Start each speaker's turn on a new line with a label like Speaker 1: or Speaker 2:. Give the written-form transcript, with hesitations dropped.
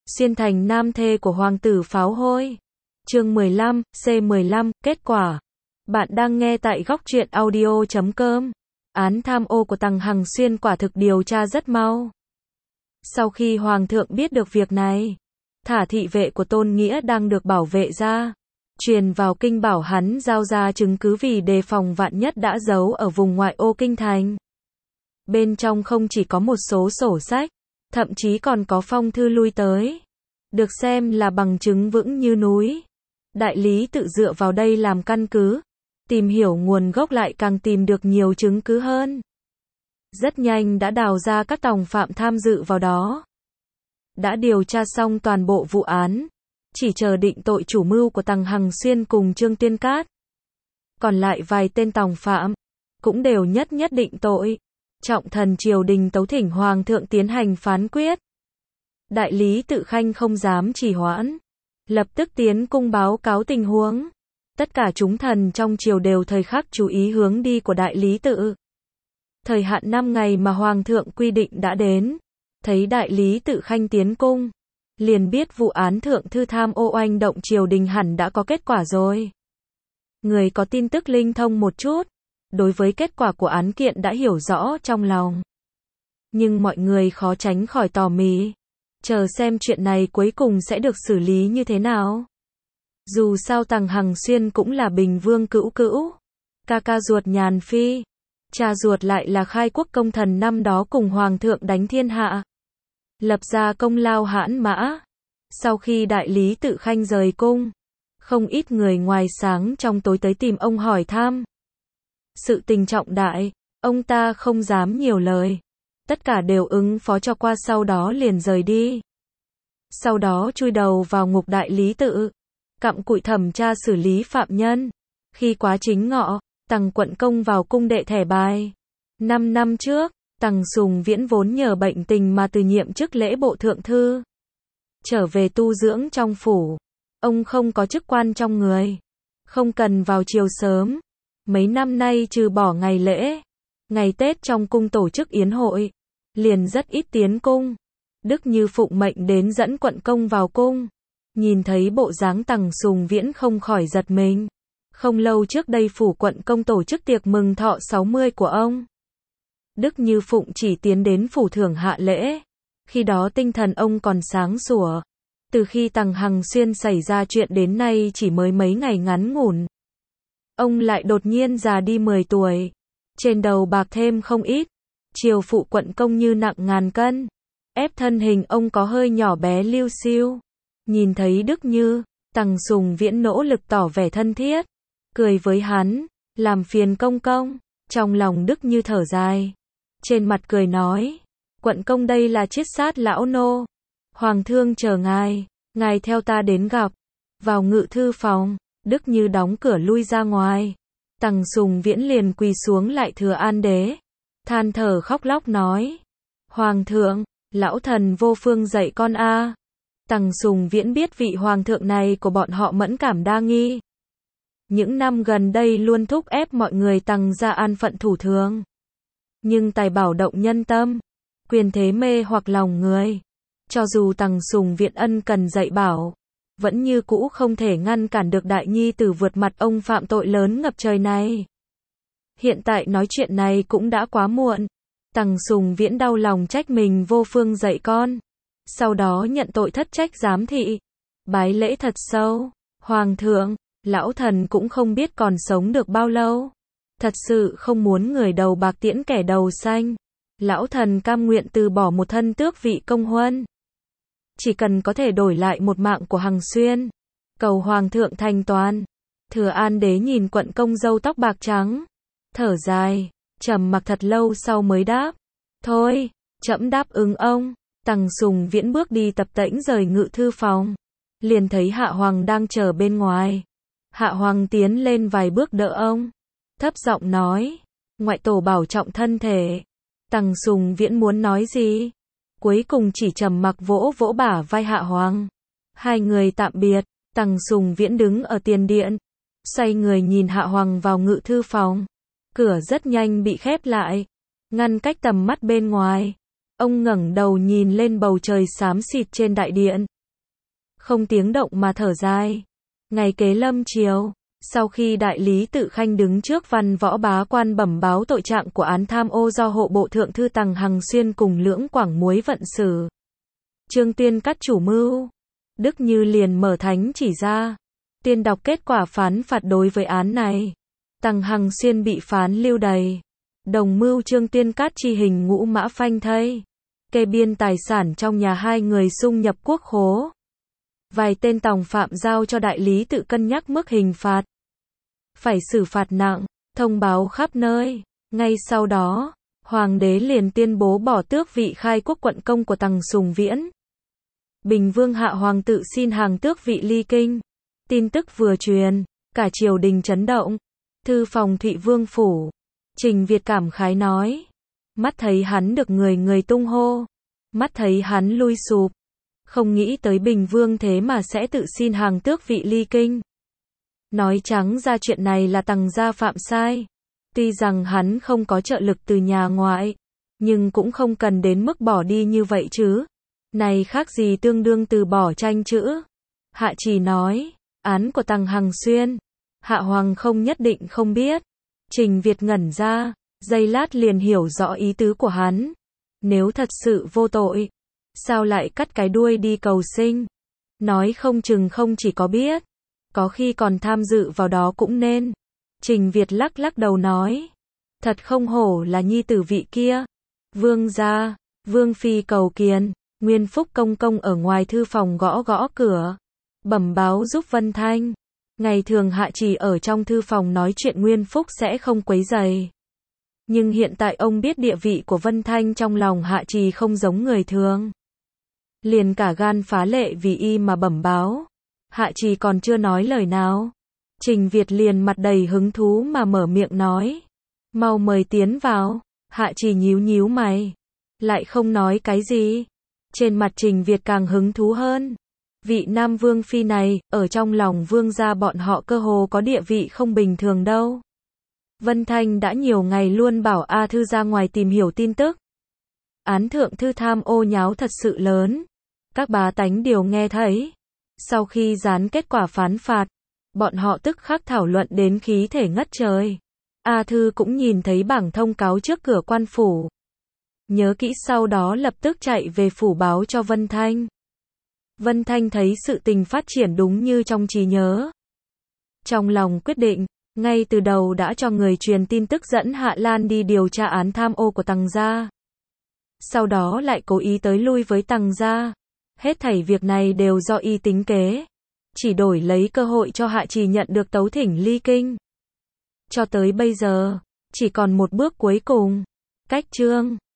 Speaker 1: Xuyên thành nam thê của hoàng tử pháo hôi. Chương 15, C15, kết quả. Bạn đang nghe tại góc truyện audio.com. Án tham ô của Tằng Hằng Xuyên quả thực điều tra rất mau. Sau khi hoàng thượng biết được việc này, thả thị vệ của Tôn Nghĩa đang được bảo vệ ra, truyền vào kinh bảo hắn giao ra chứng cứ vì đề phòng vạn nhất đã giấu ở vùng ngoại ô kinh thành. Bên trong không chỉ có một số sổ sách, thậm chí còn có phong thư lui tới, được xem là bằng chứng vững như núi. Đại lý tự dựa vào đây làm căn cứ, tìm hiểu nguồn gốc lại càng tìm được nhiều chứng cứ hơn. Rất nhanh đã đào ra các tòng phạm tham dự vào đó. Đã điều tra xong toàn bộ vụ án, chỉ chờ định tội chủ mưu của Tằng Hằng Xuyên cùng Trương Tiên Cát. Còn lại vài tên tòng phạm, cũng đều nhất định tội. Trọng thần triều đình tấu thỉnh hoàng thượng tiến hành phán quyết. Đại lý tự khanh không dám trì hoãn, lập tức tiến cung báo cáo tình huống. Tất cả chúng thần trong triều đều thời khắc chú ý hướng đi của đại lý tự. Thời hạn 5 ngày mà hoàng thượng quy định đã đến, thấy đại lý tự khanh tiến cung, liền biết vụ án thượng thư tham ô oanh động triều đình hẳn đã có kết quả rồi. Người có tin tức linh thông một chút, đối với kết quả của án kiện đã hiểu rõ trong lòng. Nhưng mọi người khó tránh khỏi tò mì, chờ xem chuyện này cuối cùng sẽ được xử lý như thế nào. Dù sao Tằng Hằng Xuyên cũng là Bình Vương cữu cữu, ca ruột Nhàn Phi, cha ruột lại là khai quốc công thần năm đó cùng hoàng thượng đánh thiên hạ, lập ra công lao hãn mã. Sau khi đại lý tự khanh rời cung, không ít người ngoài sáng trong tối tới tìm ông hỏi thăm. Sự tình trọng đại, ông ta không dám nhiều lời, tất cả đều ứng phó cho qua, sau đó liền rời đi. Sau đó chui đầu vào ngục đại lý tự, cặm cụi thẩm tra xử lý phạm nhân. Khi quá chính ngọ, Tằng quận công vào cung đệ thẻ bài. 5 năm trước, Tằng Sùng Viễn vốn nhờ bệnh tình mà từ nhiệm chức lễ bộ thượng thư, trở về tu dưỡng trong phủ. Ông không có chức quan trong người, không cần vào triều sớm. Mấy năm nay trừ bỏ ngày lễ, ngày Tết trong cung tổ chức yến hội, liền rất ít tiến cung. Đức Như phụng mệnh đến dẫn quận công vào cung. Nhìn thấy bộ dáng Tằng Sùng Viễn không khỏi giật mình. Không lâu trước đây phủ quận công tổ chức tiệc mừng thọ 60 của ông. Đức Như phụng chỉ tiến đến phủ thưởng hạ lễ. Khi đó tinh thần ông còn sáng sủa. Từ khi Tằng Hằng Xuyên xảy ra chuyện đến nay chỉ mới mấy ngày ngắn ngủn, ông lại đột nhiên già đi 10 tuổi. Trên đầu bạc thêm không ít. Triều phụ quận công như nặng ngàn cân, ép thân hình ông có hơi nhỏ bé liu xiu. Nhìn thấy Đức Như, Tằng Sùng Viễn nỗ lực tỏ vẻ thân thiết, cười với hắn, làm phiền công công. Trong lòng Đức Như thở dài, trên mặt cười nói, quận công đây là chiết sát lão nô. Hoàng thương chờ ngài theo ta đến gặp. Vào ngự thư phòng, Đức Như đóng cửa lui ra ngoài. Tằng Sùng Viễn liền quỳ xuống lại Thừa An Đế, than thở khóc lóc nói, Hoàng thượng, lão thần vô phương dạy con a. Tằng Sùng Viễn biết vị hoàng thượng này của bọn họ mẫn cảm đa nghi. Những năm gần đây luôn thúc ép mọi người Tằng gia an phận thủ thường. Nhưng tài bảo động nhân tâm, quyền thế mê hoặc lòng người. Cho dù Tằng Sùng Viễn ân cần dạy bảo, vẫn như cũ không thể ngăn cản được đại nhi tử vượt mặt ông phạm tội lớn ngập trời này. Hiện tại nói chuyện này cũng đã quá muộn. Tằng Sùng Viễn đau lòng trách mình vô phương dạy con. Sau đó nhận tội thất trách giám thị. Bái lễ thật sâu. Hoàng thượng, lão thần cũng không biết còn sống được bao lâu. Thật sự không muốn người đầu bạc tiễn kẻ đầu xanh. Lão thần cam nguyện từ bỏ một thân tước vị công huân. Chỉ cần có thể đổi lại một mạng của Hằng Xuyên. Cầu hoàng thượng thành toàn. Thừa An Đế nhìn quận công râu tóc bạc trắng, thở dài, trầm mặc thật lâu sau mới đáp. Thôi, trẫm đáp ứng ông. Tằng Sùng Viễn bước đi tập tễnh rời ngự thư phòng. Liền thấy Hạ Hoàng đang chờ bên ngoài. Hạ Hoàng tiến lên vài bước đỡ ông, thấp giọng nói, ngoại tổ bảo trọng thân thể. Tằng Sùng Viễn muốn nói gì, cuối cùng chỉ trầm mặc vỗ vỗ bả vai Hạ Hoàng. Hai người tạm biệt. Tằng Sùng Viễn đứng ở tiền điện, xoay người nhìn Hạ Hoàng vào ngự thư phòng. Cửa rất nhanh bị khép lại, ngăn cách tầm mắt bên ngoài. Ông ngẩng đầu nhìn lên bầu trời xám xịt trên đại điện. Không tiếng động mà thở dài. Ngày kế lâm chiều, sau khi đại lý Tự Khanh đứng trước văn võ bá quan bẩm báo tội trạng của án tham ô do hộ bộ thượng thư Tằng Hằng Xuyên cùng Lưỡng Quảng Muối vận xử, Trương Tuyên cắt chủ mưu, Đức Như liền mở thánh chỉ ra, tuyên đọc kết quả phán phạt đối với án này. Tằng Hằng Xuyên bị phán lưu đày. Đồng mưu Trương Tuyên cắt chi hình ngũ mã phanh thây. Kê biên tài sản trong nhà hai người xung nhập quốc khố. Vài tên tòng phạm giao cho đại lý Tự cân nhắc mức hình phạt. Phải xử phạt nặng, thông báo khắp nơi. Ngay sau đó, Hoàng đế liền tuyên bố bỏ tước vị khai quốc quận công của Tằng Sùng Viễn. Bình Vương hạ hoàng tự xin hàng tước vị ly kinh. Tin tức vừa truyền, cả triều đình chấn động. Thư phòng Thụy Vương phủ, Trình Việt cảm khái nói. Mắt thấy hắn được người người tung hô. Mắt thấy hắn lui sụp. Không nghĩ tới Bình Vương thế mà sẽ tự xin hàng tước vị ly kinh. Nói trắng ra chuyện này là Tằng gia phạm sai. Tuy rằng hắn không có trợ lực từ nhà ngoại, nhưng cũng không cần đến mức bỏ đi như vậy chứ. Này khác gì tương đương từ bỏ tranh chữ. Hạ Trì nói, án của Tằng Hằng Xuyên, Hạ Hoàng không nhất định không biết. Trình Việt ngẩn ra, giây lát liền hiểu rõ ý tứ của hắn. Nếu thật sự vô tội, sao lại cắt cái đuôi đi cầu sinh? Nói không chừng không chỉ có biết, có khi còn tham dự vào đó cũng nên. Trình Việt lắc lắc đầu nói, thật không hổ là nhi tử vị kia. Vương gia, Vương phi cầu kiền. Nguyên Phúc công công ở ngoài thư phòng gõ gõ cửa, bẩm báo giúp Vân Thanh. Ngày thường Hạ Trì ở trong thư phòng nói chuyện Nguyên Phúc sẽ không quấy rầy. Nhưng hiện tại ông biết địa vị của Vân Thanh trong lòng Hạ Trì không giống người thường. Liền cả gan phá lệ vì y mà bẩm báo. Hạ Trì còn chưa nói lời nào. Trình Việt liền mặt đầy hứng thú mà mở miệng nói. Mau mời tiến vào. Hạ Trì nhíu nhíu mày. Lại không nói cái gì. Trên mặt Trình Việt càng hứng thú hơn. Vị Nam Vương phi này, ở trong lòng vương gia bọn họ cơ hồ có địa vị không bình thường đâu. Vân Thanh đã nhiều ngày luôn bảo A Thư ra ngoài tìm hiểu tin tức. Án thượng thư tham ô nháo thật sự lớn. Các bá tánh đều nghe thấy. Sau khi dán kết quả phán phạt, bọn họ tức khắc thảo luận đến khí thể ngất trời. A Thư cũng nhìn thấy bảng thông cáo trước cửa quan phủ. Nhớ kỹ sau đó lập tức chạy về phủ báo cho Vân Thanh. Vân Thanh thấy sự tình phát triển đúng như trong trí nhớ. Trong lòng quyết định, ngay từ đầu đã cho người truyền tin tức dẫn Hạ Lan đi điều tra án tham ô của Tằng gia. Sau đó lại cố ý tới lui với Tằng gia. Hết thảy việc này đều do y tính kế. Chỉ đổi lấy cơ hội cho Hạ Trì nhận được tấu thỉnh ly kinh. Cho tới bây giờ, chỉ còn một bước cuối cùng. Cách chương